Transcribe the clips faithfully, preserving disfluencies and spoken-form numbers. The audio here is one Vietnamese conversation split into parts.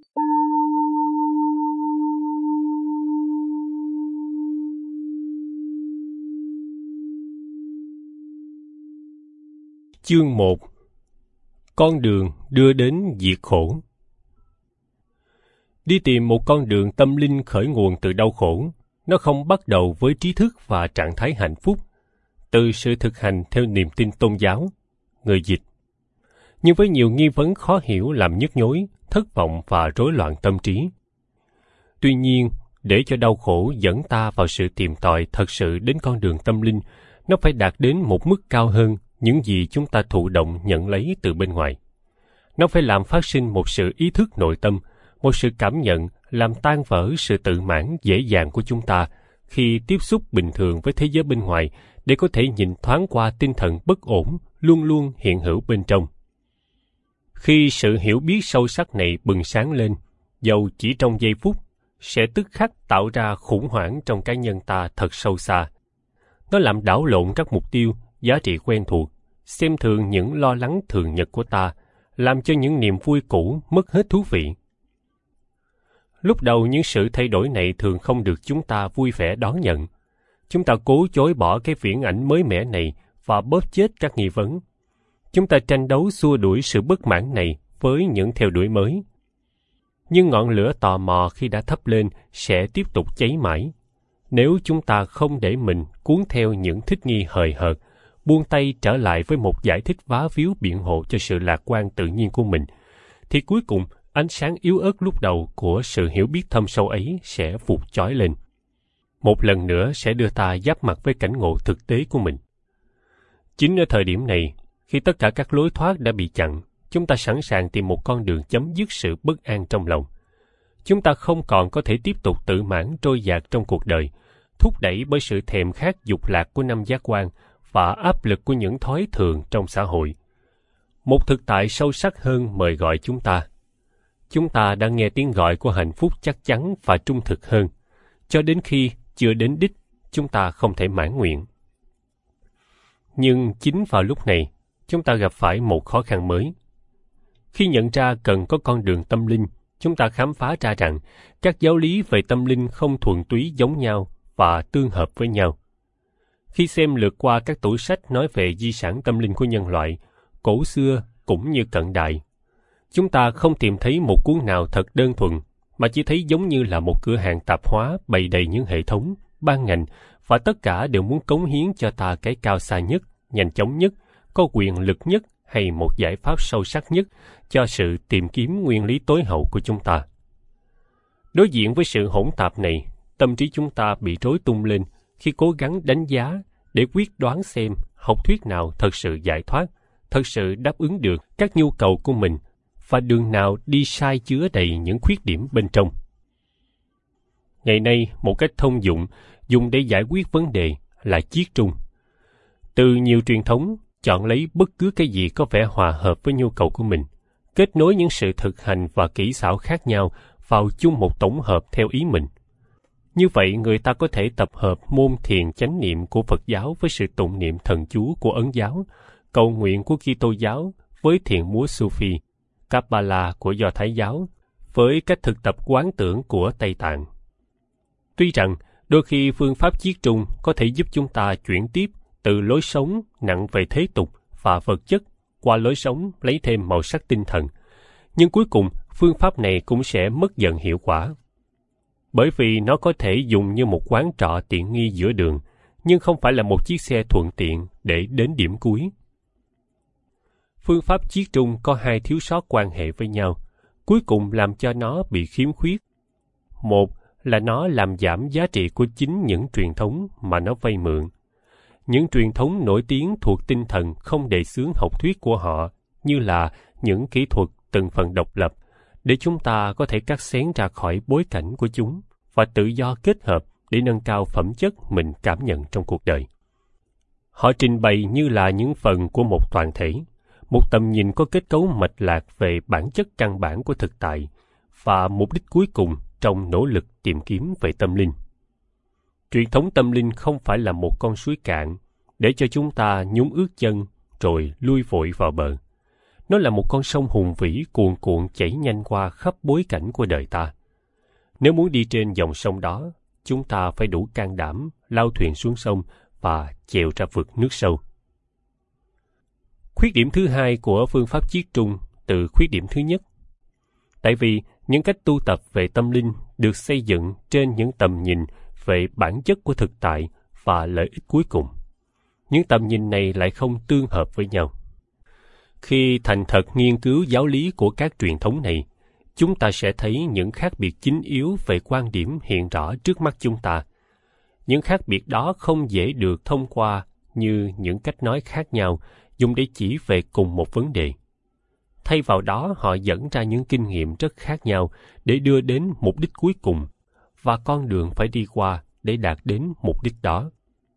Chương một. Con đường đưa đến diệt khổ. Đi tìm một con đường tâm linh khởi nguồn từ đau khổ, nó không bắt đầu với trí thức và trạng thái hạnh phúc, từ sự thực hành theo niềm tin tôn giáo. Người dịch. Nhưng với nhiều nghi vấn khó hiểu làm nhức nhối, thất vọng và rối loạn tâm trí. Tuy nhiên, để cho đau khổ dẫn ta vào sự tìm tòi thật sự đến con đường tâm linh, nó phải đạt đến một mức cao hơn những gì chúng ta thụ động nhận lấy từ bên ngoài. Nó phải làm phát sinh một sự ý thức nội tâm, một sự cảm nhận làm tan vỡ sự tự mãn dễ dàng của chúng ta khi tiếp xúc bình thường với thế giới bên ngoài để có thể nhìn thoáng qua tinh thần bất ổn luôn luôn hiện hữu bên trong. Khi sự hiểu biết sâu sắc này bừng sáng lên, dầu chỉ trong giây phút, sẽ tức khắc tạo ra khủng hoảng trong cá nhân ta thật sâu xa. Nó làm đảo lộn các mục tiêu, giá trị quen thuộc, xem thường những lo lắng thường nhật của ta, làm cho những niềm vui cũ mất hết thú vị. Lúc đầu những sự thay đổi này thường không được chúng ta vui vẻ đón nhận. Chúng ta cố chối bỏ cái viễn ảnh mới mẻ này và bóp chết các nghi vấn. Chúng ta tranh đấu xua đuổi sự bất mãn này với những theo đuổi mới. Nhưng ngọn lửa tò mò khi đã thắp lên sẽ tiếp tục cháy mãi. Nếu chúng ta không để mình cuốn theo những thích nghi hời hợt, buông tay trở lại với một giải thích vá víu biện hộ cho sự lạc quan tự nhiên của mình, thì cuối cùng ánh sáng yếu ớt lúc đầu của sự hiểu biết thâm sâu ấy sẽ vụt chói lên. Một lần nữa sẽ đưa ta giáp mặt với cảnh ngộ thực tế của mình. Chính ở thời điểm này, khi tất cả các lối thoát đã bị chặn, chúng ta sẵn sàng tìm một con đường chấm dứt sự bất an trong lòng. Chúng ta không còn có thể tiếp tục tự mãn trôi dạt trong cuộc đời, thúc đẩy bởi sự thèm khát dục lạc của năm giác quan và áp lực của những thói thường trong xã hội. Một thực tại sâu sắc hơn mời gọi chúng ta. Chúng ta đang nghe tiếng gọi của hạnh phúc chắc chắn và trung thực hơn, cho đến khi chưa đến đích, chúng ta không thể mãn nguyện. Nhưng chính vào lúc này, chúng ta gặp phải một khó khăn mới. Khi nhận ra cần có con đường tâm linh, chúng ta khám phá ra rằng các giáo lý về tâm linh không thuần túy giống nhau và tương hợp với nhau. Khi xem lượt qua các tủ sách nói về di sản tâm linh của nhân loại, cổ xưa cũng như cận đại, chúng ta không tìm thấy một cuốn nào thật đơn thuần, mà chỉ thấy giống như là một cửa hàng tạp hóa bày đầy những hệ thống, ban ngành, và tất cả đều muốn cống hiến cho ta cái cao xa nhất, nhanh chóng nhất, có quyền lực nhất hay một giải pháp sâu sắc nhất cho sự tìm kiếm nguyên lý tối hậu của chúng ta. Đối diện với sự hỗn tạp này, tâm trí chúng ta bị rối tung lên khi cố gắng đánh giá để quyết đoán xem học thuyết nào thật sự giải thoát, thật sự đáp ứng được các nhu cầu của mình, và đường nào đi sai chứa đầy những khuyết điểm bên trong. Ngày nay, một cách thông dụng dùng để giải quyết vấn đề là chiết trung. Từ nhiều truyền thống, chọn lấy bất cứ cái gì có vẻ hòa hợp với nhu cầu của mình, kết nối những sự thực hành và kỹ xảo khác nhau vào chung một tổng hợp theo ý mình. Như vậy, người ta có thể tập hợp môn thiền chánh niệm của Phật giáo với sự tụng niệm thần chú của Ấn giáo, cầu nguyện của Kitô giáo với thiền múa Sufi, Kabbalah của Do Thái giáo, với cách thực tập quán tưởng của Tây Tạng. Tuy rằng, đôi khi phương pháp chiết trung có thể giúp chúng ta chuyển tiếp từ lối sống nặng về thế tục và vật chất qua lối sống lấy thêm màu sắc tinh thần, nhưng cuối cùng phương pháp này cũng sẽ mất dần hiệu quả. Bởi vì nó có thể dùng như một quán trọ tiện nghi giữa đường, nhưng không phải là một chiếc xe thuận tiện để đến điểm cuối. Phương pháp chiết trung có hai thiếu sót quan hệ với nhau, cuối cùng làm cho nó bị khiếm khuyết. Một là nó làm giảm giá trị của chính những truyền thống mà nó vay mượn. Những truyền thống nổi tiếng thuộc tinh thần không đề xướng học thuyết của họ, như là những kỹ thuật từng phần độc lập, để chúng ta có thể cắt xén ra khỏi bối cảnh của chúng và tự do kết hợp để nâng cao phẩm chất mình cảm nhận trong cuộc đời. Họ trình bày như là những phần của một toàn thể, một tầm nhìn có kết cấu mạch lạc về bản chất căn bản của thực tại và mục đích cuối cùng trong nỗ lực tìm kiếm về tâm linh. Truyền thống tâm linh không phải là một con suối cạn để cho chúng ta nhúng ướt chân rồi lui vội vào bờ. Nó là một con sông hùng vĩ cuồn cuộn chảy nhanh qua khắp bối cảnh của đời ta. Nếu muốn đi trên dòng sông đó, chúng ta phải đủ can đảm lao thuyền xuống sông và chèo ra vực nước sâu. Khuyết điểm thứ hai của phương pháp chiết trung từ khuyết điểm thứ nhất. Tại vì những cách tu tập về tâm linh được xây dựng trên những tầm nhìn về bản chất của thực tại và lợi ích cuối cùng. Những tầm nhìn này lại không tương hợp với nhau. Khi thành thật nghiên cứu giáo lý của các truyền thống này, chúng ta sẽ thấy những khác biệt chính yếu về quan điểm hiện rõ trước mắt chúng ta. Những khác biệt đó không dễ được thông qua như những cách nói khác nhau dùng để chỉ về cùng một vấn đề. Thay vào đó, họ dẫn ra những kinh nghiệm rất khác nhau để đưa đến mục đích cuối cùng, và con đường phải đi qua để đạt đến mục đích đó.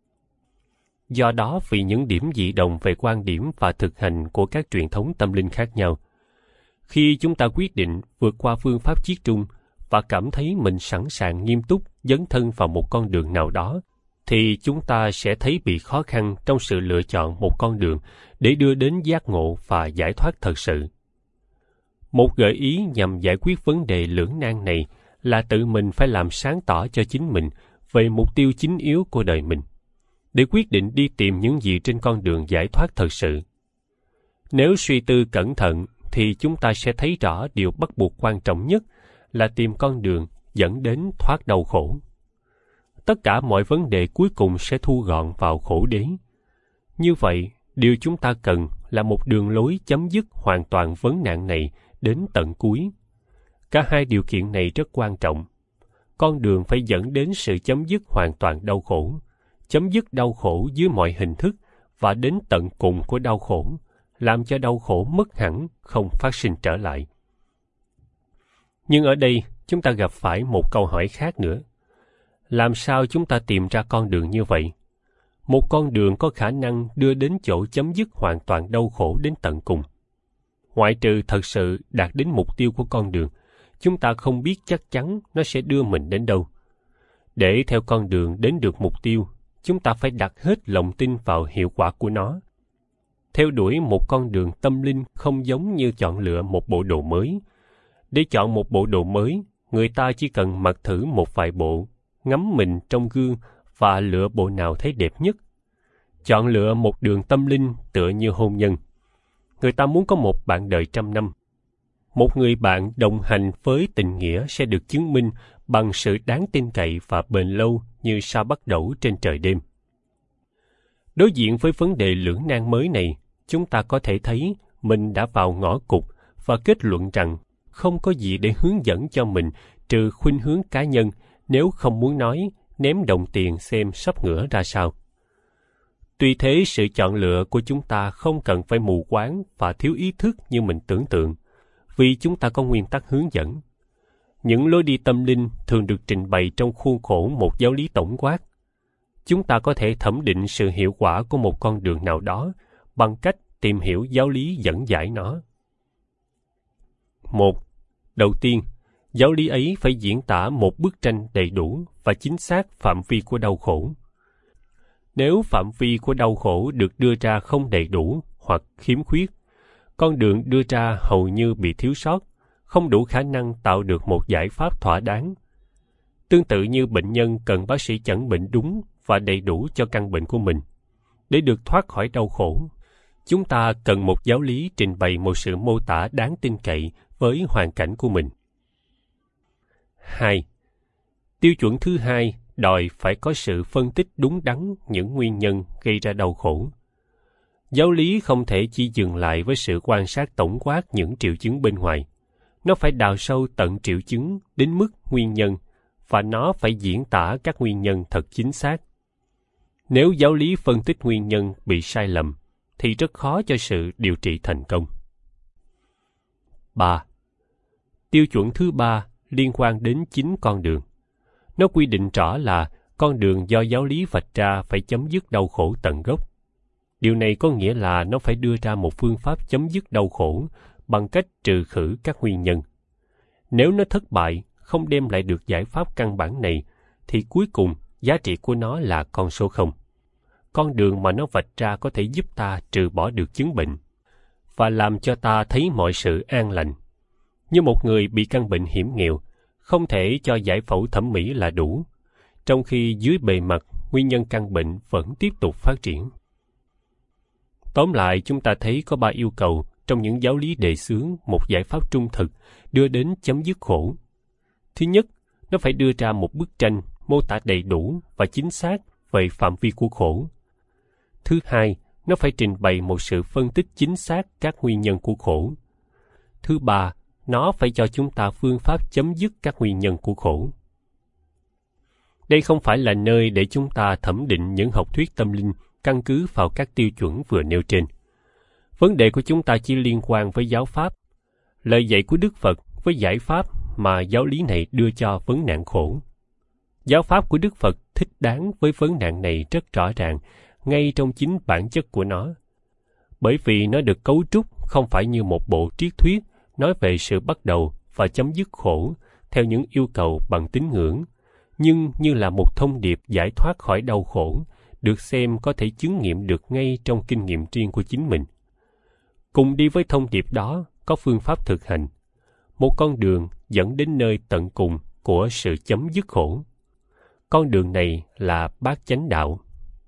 Do đó, vì những điểm dị đồng về quan điểm và thực hành của các truyền thống tâm linh khác nhau, khi chúng ta quyết định vượt qua phương pháp chiết trung và cảm thấy mình sẵn sàng nghiêm túc dấn thân vào một con đường nào đó, thì chúng ta sẽ thấy bị khó khăn trong sự lựa chọn một con đường để đưa đến giác ngộ và giải thoát thật sự. Một gợi ý nhằm giải quyết vấn đề lưỡng nan này là tự mình phải làm sáng tỏ cho chính mình về mục tiêu chính yếu của đời mình, để quyết định đi tìm những gì trên con đường giải thoát thật sự. Nếu suy tư cẩn thận, thì chúng ta sẽ thấy rõ điều bắt buộc quan trọng nhất là tìm con đường dẫn đến thoát đau khổ. Tất cả mọi vấn đề cuối cùng sẽ thu gọn vào khổ đế. Như vậy, điều chúng ta cần là một đường lối chấm dứt hoàn toàn vấn nạn này đến tận cuối. Cả hai điều kiện này rất quan trọng. Con đường phải dẫn đến sự chấm dứt hoàn toàn đau khổ, chấm dứt đau khổ dưới mọi hình thức và đến tận cùng của đau khổ, làm cho đau khổ mất hẳn, không phát sinh trở lại. Nhưng ở đây, chúng ta gặp phải một câu hỏi khác nữa. Làm sao chúng ta tìm ra con đường như vậy? Một con đường có khả năng đưa đến chỗ chấm dứt hoàn toàn đau khổ đến tận cùng. Ngoại trừ thật sự đạt đến mục tiêu của con đường, chúng ta không biết chắc chắn nó sẽ đưa mình đến đâu. Để theo con đường đến được mục tiêu, chúng ta phải đặt hết lòng tin vào hiệu quả của nó. Theo đuổi một con đường tâm linh không giống như chọn lựa một bộ đồ mới. Để chọn một bộ đồ mới, người ta chỉ cần mặc thử một vài bộ, ngắm mình trong gương và lựa bộ nào thấy đẹp nhất. Chọn lựa một đường tâm linh tựa như hôn nhân. Người ta muốn có một bạn đời trăm năm. Một người bạn đồng hành với tình nghĩa sẽ được chứng minh bằng sự đáng tin cậy và bền lâu như sao bắt đẩu trên trời đêm. Đối diện với vấn đề lưỡng nan mới này, chúng ta có thể thấy mình đã vào ngõ cụt và kết luận rằng không có gì để hướng dẫn cho mình trừ khuynh hướng cá nhân, nếu không muốn nói ném đồng tiền xem sắp ngửa ra sao. Tuy thế, sự chọn lựa của chúng ta không cần phải mù quáng và thiếu ý thức như mình tưởng tượng, vì chúng ta có nguyên tắc hướng dẫn. Những lối đi tâm linh thường được trình bày trong khuôn khổ một giáo lý tổng quát. Chúng ta có thể thẩm định sự hiệu quả của một con đường nào đó bằng cách tìm hiểu giáo lý dẫn giải nó. Một. Đầu tiên, giáo lý ấy phải diễn tả một bức tranh đầy đủ và chính xác phạm vi của đau khổ. Nếu phạm vi của đau khổ được đưa ra không đầy đủ hoặc khiếm khuyết, con đường đưa ra hầu như bị thiếu sót, không đủ khả năng tạo được một giải pháp thỏa đáng. Tương tự như bệnh nhân cần bác sĩ chẩn bệnh đúng và đầy đủ cho căn bệnh của mình. Để được thoát khỏi đau khổ, chúng ta cần một giáo lý trình bày một sự mô tả đáng tin cậy với hoàn cảnh của mình. Hai. Tiêu chuẩn thứ hai đòi phải có sự phân tích đúng đắn những nguyên nhân gây ra đau khổ. Giáo lý không thể chỉ dừng lại với sự quan sát tổng quát những triệu chứng bên ngoài. Nó phải đào sâu tận triệu chứng đến mức nguyên nhân, và nó phải diễn tả các nguyên nhân thật chính xác. Nếu giáo lý phân tích nguyên nhân bị sai lầm, thì rất khó cho sự điều trị thành công. Ba. Tiêu chuẩn thứ ba liên quan đến chính con đường. Nó quy định rõ là con đường do giáo lý vạch ra phải chấm dứt đau khổ tận gốc. Điều này có nghĩa là nó phải đưa ra một phương pháp chấm dứt đau khổ bằng cách trừ khử các nguyên nhân. Nếu nó thất bại, không đem lại được giải pháp căn bản này, thì cuối cùng giá trị của nó là con số không. Con đường mà nó vạch ra có thể giúp ta trừ bỏ được chứng bệnh. và làm cho ta thấy mọi sự an lành. Như một người bị căn bệnh hiểm nghèo, không thể cho giải phẫu thẩm mỹ là đủ, trong khi dưới bề mặt nguyên nhân căn bệnh vẫn tiếp tục phát triển. Tóm lại, chúng ta thấy có ba yêu cầu trong những giáo lý đề xướng một giải pháp trung thực đưa đến chấm dứt khổ. Thứ nhất, nó phải đưa ra một bức tranh mô tả đầy đủ và chính xác về phạm vi của khổ. Thứ hai, nó phải trình bày một sự phân tích chính xác các nguyên nhân của khổ. Thứ ba, nó phải cho chúng ta phương pháp chấm dứt các nguyên nhân của khổ. Đây không phải là nơi để chúng ta thẩm định những học thuyết tâm linh căn cứ vào các tiêu chuẩn vừa nêu trên. Vấn đề của chúng ta chỉ liên quan với giáo pháp, lời dạy của Đức Phật với giải pháp mà giáo lý này đưa cho vấn nạn khổ. Giáo pháp của Đức Phật thích đáng với vấn nạn này rất rõ ràng, ngay trong chính bản chất của nó. Bởi vì nó được cấu trúc không phải như một bộ triết thuyết nói về sự bắt đầu và chấm dứt khổ theo những yêu cầu bằng tín ngưỡng, nhưng như là một thông điệp giải thoát khỏi đau khổ, được xem có thể chứng nghiệm được ngay trong kinh nghiệm riêng của chính mình. Cùng đi với thông điệp đó có phương pháp thực hành, một con đường dẫn đến nơi tận cùng của sự chấm dứt khổ. Con đường này là bát chánh đạo.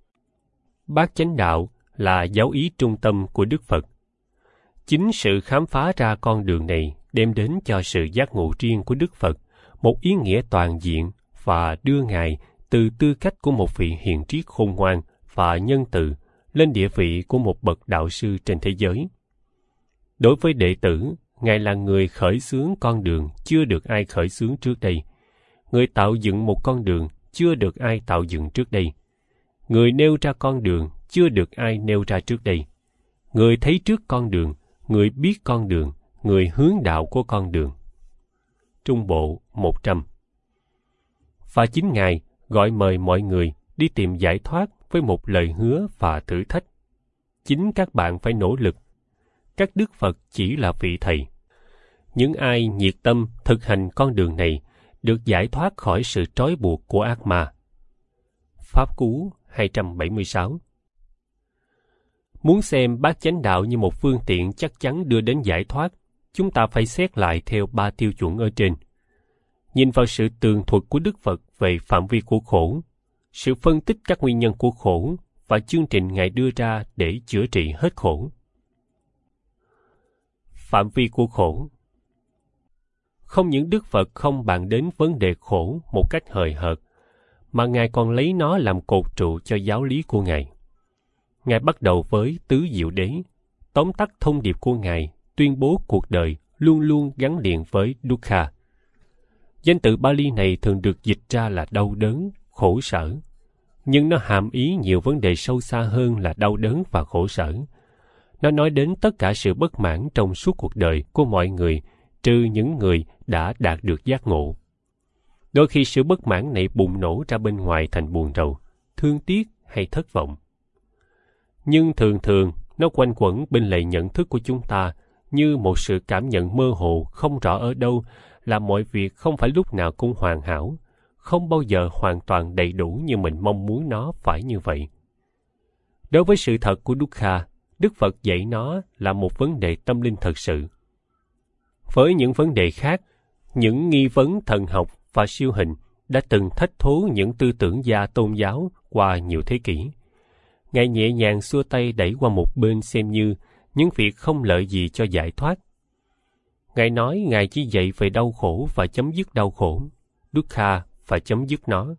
Bát chánh đạo là giáo ý trung tâm của Đức Phật. Chính sự khám phá ra con đường này đem đến cho sự giác ngộ riêng của Đức Phật một ý nghĩa toàn diện và đưa Ngài từ tư cách của một vị hiền triết khôn ngoan và nhân từ lên địa vị của một bậc đạo sư trên thế giới. Đối với đệ tử, Ngài là người khởi xướng con đường chưa được ai khởi xướng trước đây, người tạo dựng một con đường chưa được ai tạo dựng trước đây, người nêu ra con đường chưa được ai nêu ra trước đây, người thấy trước con đường, người biết con đường, người hướng đạo của con đường. Trung bộ một trăm. Và chính Ngài gọi mời mọi người đi tìm giải thoát với một lời hứa và thử thách. Chính các bạn phải nỗ lực. Các Đức Phật chỉ là vị thầy. Những ai nhiệt tâm thực hành con đường này được giải thoát khỏi sự trói buộc của ác ma. Pháp Cú hai trăm bảy mươi sáu. Muốn xem bát chánh đạo như một phương tiện chắc chắn đưa đến giải thoát, chúng ta phải xét lại theo ba tiêu chuẩn ở trên. Nhìn vào sự tường thuật của Đức Phật về phạm vi của khổ, sự phân tích các nguyên nhân của khổ và chương trình Ngài đưa ra để chữa trị hết khổ. Phạm vi của khổ. Không những Đức Phật không bàn đến vấn đề khổ một cách hời hợt, mà Ngài còn lấy nó làm cột trụ cho giáo lý của Ngài. Ngài bắt đầu với tứ diệu đế, tóm tắt thông điệp của Ngài, tuyên bố cuộc đời luôn luôn gắn liền với dukkha. Danh từ Bali này thường được dịch ra là đau đớn, khổ sở, nhưng nó hàm ý nhiều vấn đề sâu xa hơn là đau đớn và khổ sở. Nó nói đến tất cả sự bất mãn trong suốt cuộc đời của mọi người, trừ những người đã đạt được giác ngộ. Đôi khi sự bất mãn này bùng nổ ra bên ngoài thành buồn rầu, thương tiếc hay thất vọng. Nhưng thường thường, nó quanh quẩn bên lề nhận thức của chúng ta như một sự cảm nhận mơ hồ không rõ ở đâu là mọi việc không phải lúc nào cũng hoàn hảo, không bao giờ hoàn toàn đầy đủ như mình mong muốn nó phải như vậy. Đối với sự thật của dukkha, Đức Phật dạy nó là một vấn đề tâm linh thật sự. Với những vấn đề khác, những nghi vấn thần học và siêu hình đã từng thách thố những tư tưởng gia tôn giáo qua nhiều thế kỷ. Ngài nhẹ nhàng xua tay đẩy qua một bên xem như những việc không lợi gì cho giải thoát. Ngài nói Ngài chỉ dạy về đau khổ và chấm dứt đau khổ, dukkha và chấm dứt nó.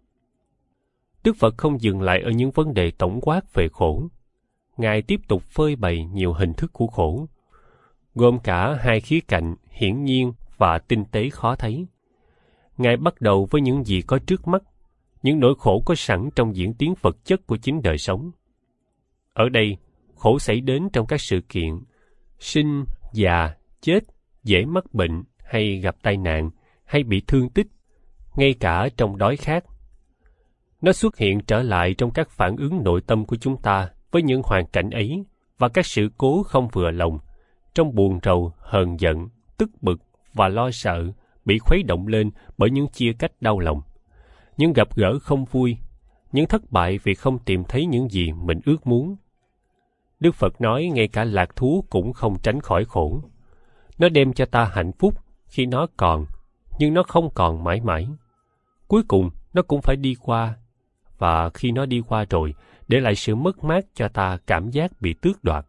Đức Phật không dừng lại ở những vấn đề tổng quát về khổ. Ngài tiếp tục phơi bày nhiều hình thức của khổ, gồm cả hai khía cạnh hiển nhiên và tinh tế khó thấy. Ngài bắt đầu với những gì có trước mắt, những nỗi khổ có sẵn trong diễn tiến vật chất của chính đời sống. Ở đây, khổ xảy đến trong các sự kiện, sinh, già, chết, dễ mắc bệnh hay gặp tai nạn, hay bị thương tích, ngay cả trong đói khát. Nó xuất hiện trở lại trong các phản ứng nội tâm của chúng ta với những hoàn cảnh ấy và các sự cố không vừa lòng, trong buồn rầu, hờn giận, tức bực và lo sợ, bị khuấy động lên bởi những chia cách đau lòng, những gặp gỡ không vui, những thất bại vì không tìm thấy những gì mình ước muốn. Đức Phật nói ngay cả lạc thú cũng không tránh khỏi khổ. Nó đem cho ta hạnh phúc khi nó còn, nhưng nó không còn mãi mãi. Cuối cùng, nó cũng phải đi qua, và khi nó đi qua rồi, để lại sự mất mát cho ta cảm giác bị tước đoạt.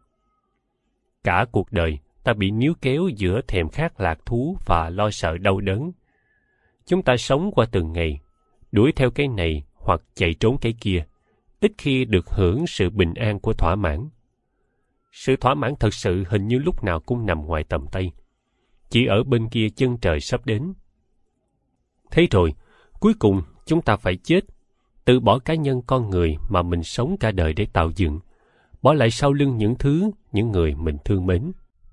Cả cuộc đời, ta bị níu kéo giữa thèm khát lạc thú và lo sợ đau đớn. Chúng ta sống qua từng ngày, đuổi theo cái này hoặc chạy trốn cái kia, ít khi được hưởng sự bình an của thỏa mãn. Sự thỏa mãn thật sự hình như lúc nào cũng nằm ngoài tầm tay, chỉ ở bên kia chân trời sắp đến. Thế rồi, cuối cùng chúng ta phải chết, từ bỏ cá nhân con người mà mình sống cả đời để tạo dựng, bỏ lại sau lưng những thứ, những người mình thương mến.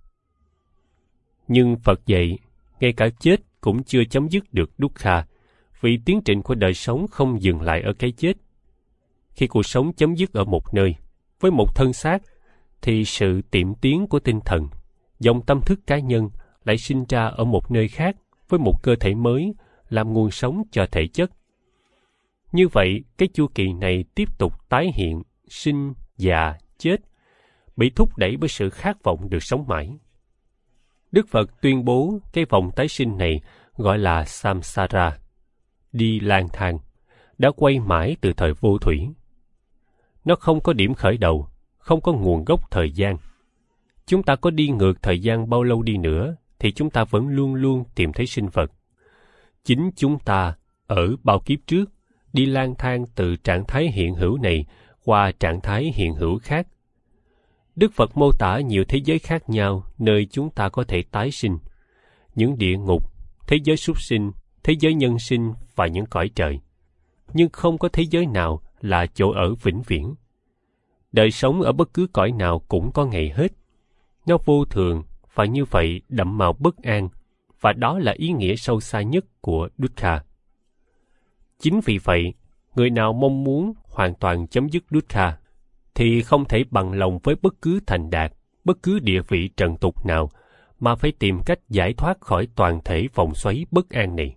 Nhưng Phật dạy, ngay cả chết cũng chưa chấm dứt được dukkha, vì tiến trình của đời sống không dừng lại ở cái chết. Khi cuộc sống chấm dứt ở một nơi, với một thân xác, thì sự tiệm tiến của tinh thần, dòng tâm thức cá nhân lại sinh ra ở một nơi khác với một cơ thể mới, làm nguồn sống cho thể chất. Như vậy, cái chu kỳ này tiếp tục tái hiện, sinh, già, chết, bị thúc đẩy bởi sự khát vọng được sống mãi. Đức Phật tuyên bố cái vòng tái sinh này gọi là samsara, đi lang thang, đã quay mãi từ thời vô thủy. Nó không có điểm khởi đầu, không có nguồn gốc thời gian. Chúng ta có đi ngược thời gian bao lâu đi nữa, thì chúng ta vẫn luôn luôn tìm thấy sinh vật. Chính chúng ta, ở bao kiếp trước, đi lang thang từ trạng thái hiện hữu này qua trạng thái hiện hữu khác. Đức Phật mô tả nhiều thế giới khác nhau nơi chúng ta có thể tái sinh. Những địa ngục, thế giới súc sinh, thế giới nhân sinh và những cõi trời. Nhưng không có thế giới nào là chỗ ở vĩnh viễn. Đời sống ở bất cứ cõi nào cũng có ngày hết. Nó vô thường và như vậy đậm màu bất an, và đó là ý nghĩa sâu xa nhất của dukkha. Chính vì vậy, người nào mong muốn hoàn toàn chấm dứt dukkha thì không thể bằng lòng với bất cứ thành đạt, bất cứ địa vị trần tục nào, mà phải tìm cách giải thoát khỏi toàn thể vòng xoáy bất an này.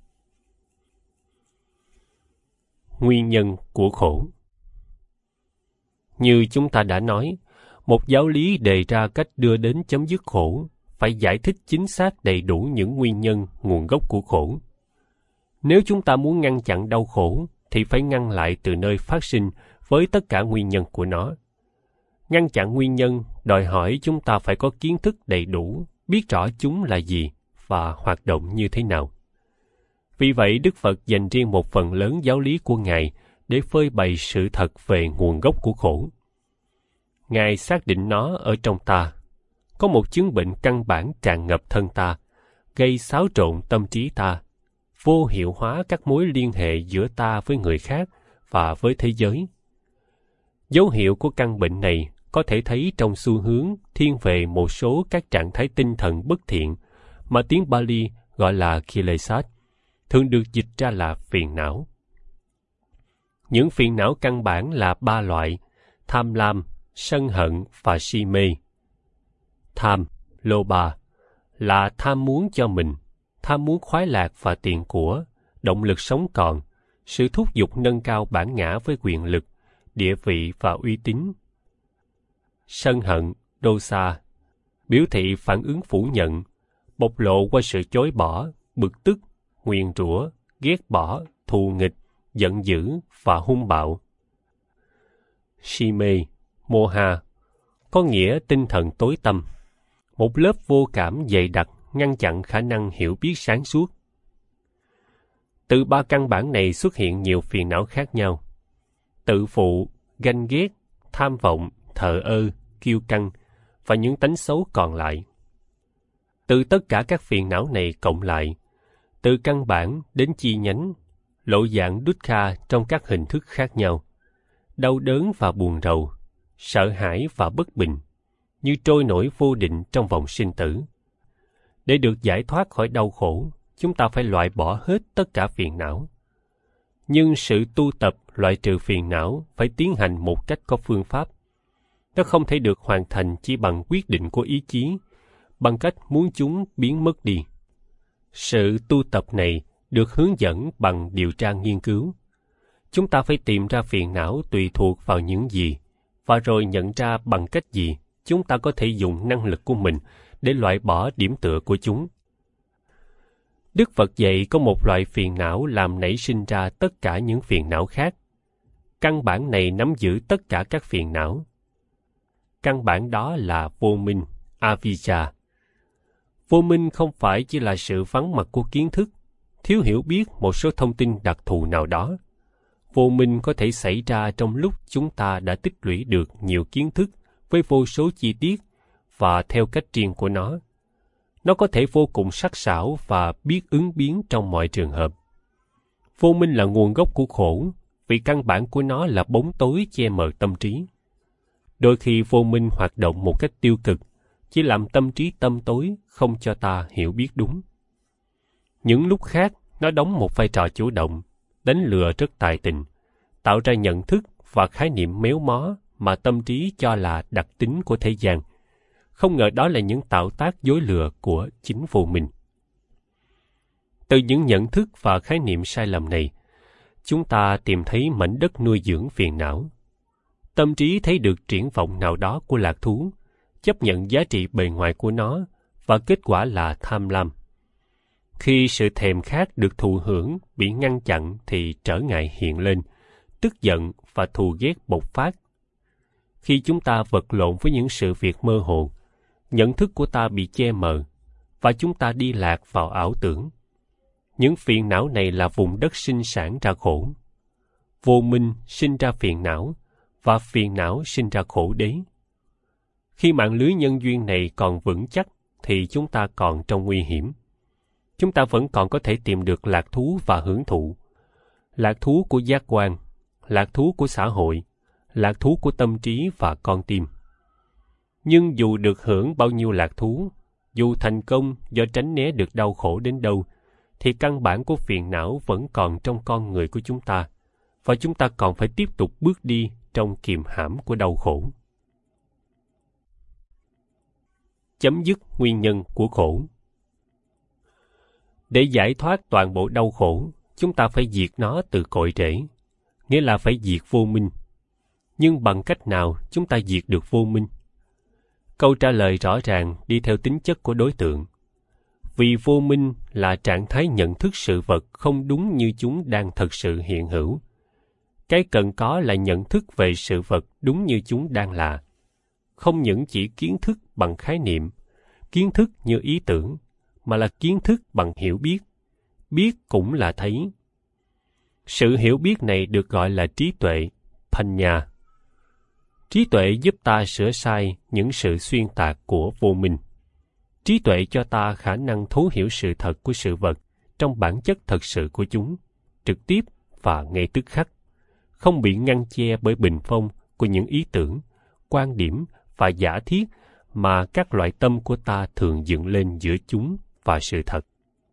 Nguyên nhân của khổ. Như chúng ta đã nói, một giáo lý đề ra cách đưa đến chấm dứt khổ, phải giải thích chính xác đầy đủ những nguyên nhân, nguồn gốc của khổ. Nếu chúng ta muốn ngăn chặn đau khổ, thì phải ngăn lại từ nơi phát sinh với tất cả nguyên nhân của nó. Ngăn chặn nguyên nhân đòi hỏi chúng ta phải có kiến thức đầy đủ, biết rõ chúng là gì và hoạt động như thế nào. Vì vậy, Đức Phật dành riêng một phần lớn giáo lý của Ngài để phơi bày sự thật về nguồn gốc của khổ. Ngài xác định nó ở trong ta. Có một chứng bệnh căn bản tràn ngập thân ta, gây xáo trộn tâm trí ta, vô hiệu hóa các mối liên hệ giữa ta với người khác và với thế giới. Dấu hiệu của căn bệnh này có thể thấy trong xu hướng thiên về một số các trạng thái tinh thần bất thiện mà tiếng Pali gọi là kilesat, thường được dịch ra là phiền não. Những phiền não căn bản là ba loại: tham lam, sân hận và si mê. Tham, lobha, là tham muốn cho mình, tham muốn khoái lạc và tiền của, động lực sống còn, sự thúc giục nâng cao bản ngã với quyền lực, địa vị và uy tín. Sân hận, dosa, biểu thị phản ứng phủ nhận, bộc lộ qua sự chối bỏ, bực tức, nguyền rủa, ghét bỏ, thù nghịch, giận dữ và hung bạo. Si mê, moha, có nghĩa tinh thần tối tăm, một lớp vô cảm dày đặc ngăn chặn khả năng hiểu biết sáng suốt. Từ ba căn bản này xuất hiện nhiều phiền não khác nhau: tự phụ, ganh ghét, tham vọng, thờ ơ, kiêu căng và những tánh xấu còn lại. Từ tất cả các phiền não này cộng lại, từ căn bản đến chi nhánh, lộ dạng dukkha trong các hình thức khác nhau, đau đớn và buồn rầu, sợ hãi và bất bình, như trôi nổi vô định trong vòng sinh tử. Để được giải thoát khỏi đau khổ, chúng ta phải loại bỏ hết tất cả phiền não. Nhưng sự tu tập loại trừ phiền não phải tiến hành một cách có phương pháp. Nó không thể được hoàn thành chỉ bằng quyết định của ý chí, bằng cách muốn chúng biến mất đi. Sự tu tập này được hướng dẫn bằng điều tra nghiên cứu. Chúng ta phải tìm ra phiền não tùy thuộc vào những gì, và rồi nhận ra bằng cách gì chúng ta có thể dùng năng lực của mình để loại bỏ điểm tựa của chúng. Đức Phật dạy có một loại phiền não làm nảy sinh ra tất cả những phiền não khác. Căn bản này nắm giữ tất cả các phiền não. Căn bản đó là vô minh, avijja. Vô minh không phải chỉ là sự vắng mặt của kiến thức, thiếu hiểu biết một số thông tin đặc thù nào đó. Vô minh có thể xảy ra trong lúc chúng ta đã tích lũy được nhiều kiến thức với vô số chi tiết và theo cách riêng của nó. Nó có thể vô cùng sắc sảo và biết ứng biến trong mọi trường hợp. Vô minh là nguồn gốc của khổ, vì căn bản của nó là bóng tối che mờ tâm trí. Đôi khi vô minh hoạt động một cách tiêu cực, chỉ làm tâm trí tâm tối, không cho ta hiểu biết đúng. Những lúc khác, nó đóng một vai trò chủ động, đánh lừa rất tài tình, tạo ra nhận thức và khái niệm méo mó mà tâm trí cho là đặc tính của thế gian. Không ngờ đó là những tạo tác dối lừa của chính vô minh. Từ những nhận thức và khái niệm sai lầm này, chúng ta tìm thấy mảnh đất nuôi dưỡng phiền não. Tâm trí thấy được triển vọng nào đó của lạc thú, chấp nhận giá trị bề ngoài của nó, và kết quả là tham lam. Khi sự thèm khát được thụ hưởng bị ngăn chặn thì trở ngại hiện lên, tức giận và thù ghét bộc phát. Khi chúng ta vật lộn với những sự việc mơ hồ, nhận thức của ta bị che mờ, và chúng ta đi lạc vào ảo tưởng. Những phiền não này là vùng đất sinh sản ra khổ. Vô minh sinh ra phiền não, và phiền não sinh ra khổ đế. Khi mạng lưới nhân duyên này còn vững chắc, thì chúng ta còn trong nguy hiểm. Chúng ta vẫn còn có thể tìm được lạc thú và hưởng thụ. Lạc thú của giác quan, lạc thú của xã hội, lạc thú của tâm trí và con tim. Nhưng dù được hưởng bao nhiêu lạc thú, dù thành công do tránh né được đau khổ đến đâu, thì căn bản của phiền não vẫn còn trong con người của chúng ta, và chúng ta còn phải tiếp tục bước đi trong kiềm hãm của đau khổ. Chấm dứt nguyên nhân của khổ. Để giải thoát toàn bộ đau khổ, chúng ta phải diệt nó từ cội rễ, nghĩa là phải diệt vô minh. Nhưng bằng cách nào chúng ta diệt được vô minh? Câu trả lời rõ ràng đi theo tính chất của đối tượng. Vì vô minh là trạng thái nhận thức sự vật không đúng như chúng đang thật sự hiện hữu. Cái cần có là nhận thức về sự vật đúng như chúng đang là. Không những chỉ kiến thức bằng khái niệm, kiến thức như ý tưởng, mà là kiến thức bằng hiểu biết. Biết cũng là thấy. Sự hiểu biết này được gọi là trí tuệ, panya. Trí tuệ giúp ta sửa sai những sự xuyên tạc của vô minh. Trí tuệ cho ta khả năng thấu hiểu sự thật của sự vật trong bản chất thật sự của chúng, trực tiếp và ngay tức khắc, không bị ngăn che bởi bình phong của những ý tưởng, quan điểm và giả thiết mà các loại tâm của ta thường dựng lên giữa chúng và sự thật.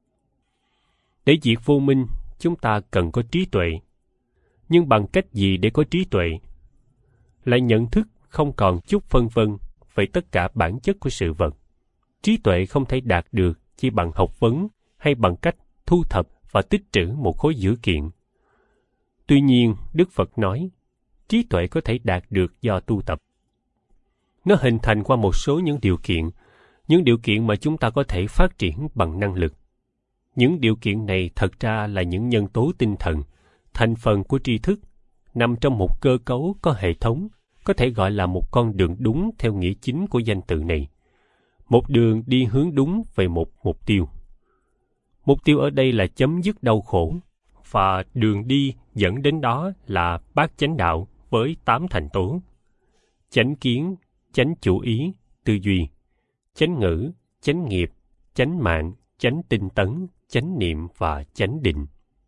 Để diệt vô minh, chúng ta cần có trí tuệ. Nhưng bằng cách gì để có trí tuệ? Là nhận thức không còn chút phân vân về tất cả bản chất của sự vật. Trí tuệ không thể đạt được chỉ bằng học vấn hay bằng cách thu thập và tích trữ một khối dữ kiện. Tuy nhiên, Đức Phật nói, trí tuệ có thể đạt được do tu tập. Nó hình thành qua một số những điều kiện, những điều kiện mà chúng ta có thể phát triển bằng năng lực. Những điều kiện này thật ra là những nhân tố tinh thần, thành phần của tri thức, nằm trong một cơ cấu có hệ thống, có thể gọi là một con đường đúng theo nghĩa chính của danh từ này. Một đường đi hướng đúng về một mục tiêu. Mục tiêu ở đây là chấm dứt đau khổ, và đường đi dẫn đến đó là bát chánh đạo với tám thành tố: chánh kiến, chánh chủ ý, tư duy, chánh ngữ, chánh nghiệp, chánh mạng, chánh tinh tấn, chánh niệm và chánh định.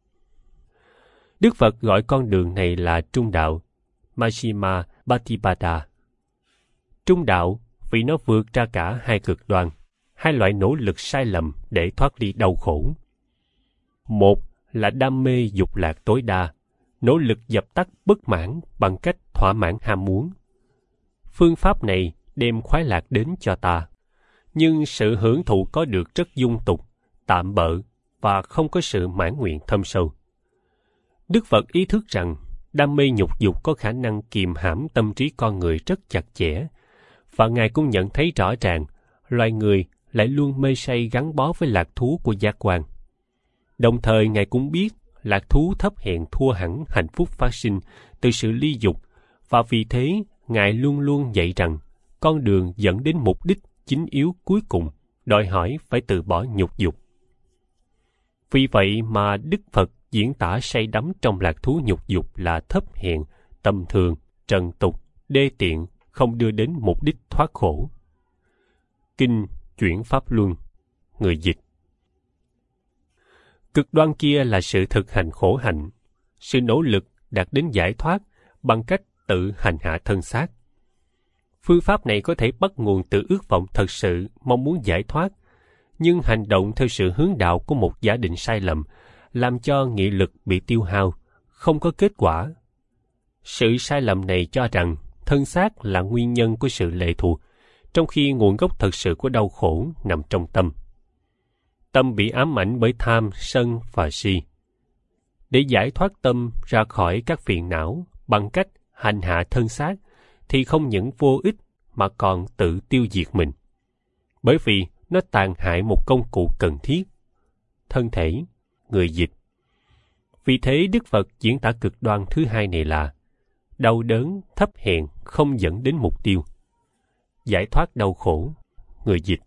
Đức Phật gọi con đường này là trung đạo, Majjhima Patipada. Trung đạo vì nó vượt ra cả hai cực đoan, hai loại nỗ lực sai lầm để thoát ly đau khổ. Một là đam mê dục lạc tối đa, nỗ lực dập tắt bất mãn bằng cách thỏa mãn ham muốn. Phương pháp này đem khoái lạc đến cho ta, nhưng sự hưởng thụ có được rất dung tục, tạm bợ và không có sự mãn nguyện thâm sâu. Đức Phật ý thức rằng Đam mê nhục dục có khả năng kìm hãm tâm trí con người rất chặt chẽ, và Ngài cũng nhận thấy rõ ràng loài người lại luôn mê say gắn bó với lạc thú của giác quan. Đồng thời Ngài cũng biết lạc thú thấp hèn thua hẳn hạnh phúc phát sinh từ sự ly dục, và vì thế Ngài luôn luôn dạy rằng con đường dẫn đến mục đích chính yếu cuối cùng đòi hỏi phải từ bỏ nhục dục. Vì vậy mà Đức Phật diễn tả say đắm trong lạc thú nhục dục là thấp hèn, tầm thường, trần tục, đê tiện, không đưa đến mục đích thoát khổ. Kinh Chuyển Pháp Luân, người dịch. Cực đoan kia là sự thực hành khổ hạnh, sự nỗ lực đạt đến giải thoát bằng cách tự hành hạ thân xác. Phương pháp này có thể bắt nguồn từ ước vọng thật sự mong muốn giải thoát, nhưng hành động theo sự hướng đạo của một giả định sai lầm làm cho nghị lực bị tiêu hao, không có kết quả. Sự sai lầm này cho rằng thân xác là nguyên nhân của sự lệ thuộc, trong khi nguồn gốc thật sự của đau khổ nằm trong tâm. Tâm bị ám ảnh bởi tham, sân và si. Để giải thoát tâm ra khỏi các phiền não bằng cách hành hạ thân xác thì không những vô ích mà còn tự tiêu diệt mình, bởi vì nó tàn hại một công cụ cần thiết, thân thể, người dịch. Vì thế Đức Phật diễn tả cực đoan thứ hai này là đau đớn, thấp hèn không dẫn đến mục tiêu. Giải thoát đau khổ, người dịch.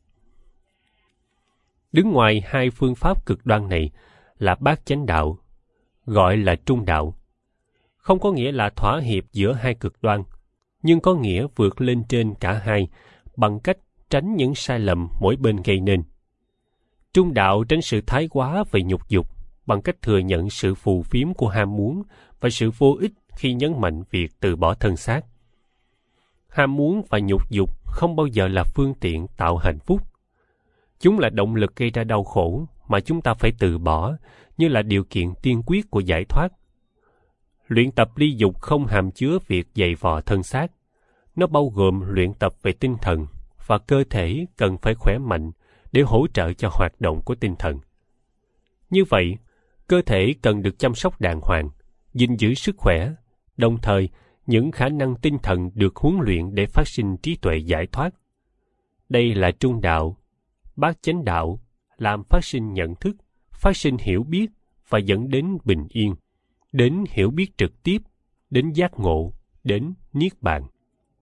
Đứng ngoài hai phương pháp cực đoan này là bát chánh đạo, gọi là trung đạo. Không có nghĩa là thỏa hiệp giữa hai cực đoan, nhưng có nghĩa vượt lên trên cả hai bằng cách tránh những sai lầm mỗi bên gây nên. Trung đạo tránh sự thái quá về nhục dục bằng cách thừa nhận sự phù phiếm của ham muốn và sự vô ích khi nhấn mạnh việc từ bỏ thân xác. Ham muốn và nhục dục không bao giờ là phương tiện tạo hạnh phúc. Chúng là động lực gây ra đau khổ mà chúng ta phải từ bỏ như là điều kiện tiên quyết của giải thoát. Luyện tập ly dục không hàm chứa việc dày vò thân xác. Nó bao gồm luyện tập về tinh thần, và cơ thể cần phải khỏe mạnh để hỗ trợ cho hoạt động của tinh thần. Như vậy, cơ thể cần được chăm sóc đàng hoàng, gìn giữ sức khỏe, đồng thời những khả năng tinh thần được huấn luyện để phát sinh trí tuệ giải thoát. Đây là trung đạo. Bát chánh đạo làm phát sinh nhận thức, phát sinh hiểu biết và dẫn đến bình yên, đến hiểu biết trực tiếp, đến giác ngộ, đến niết bàn.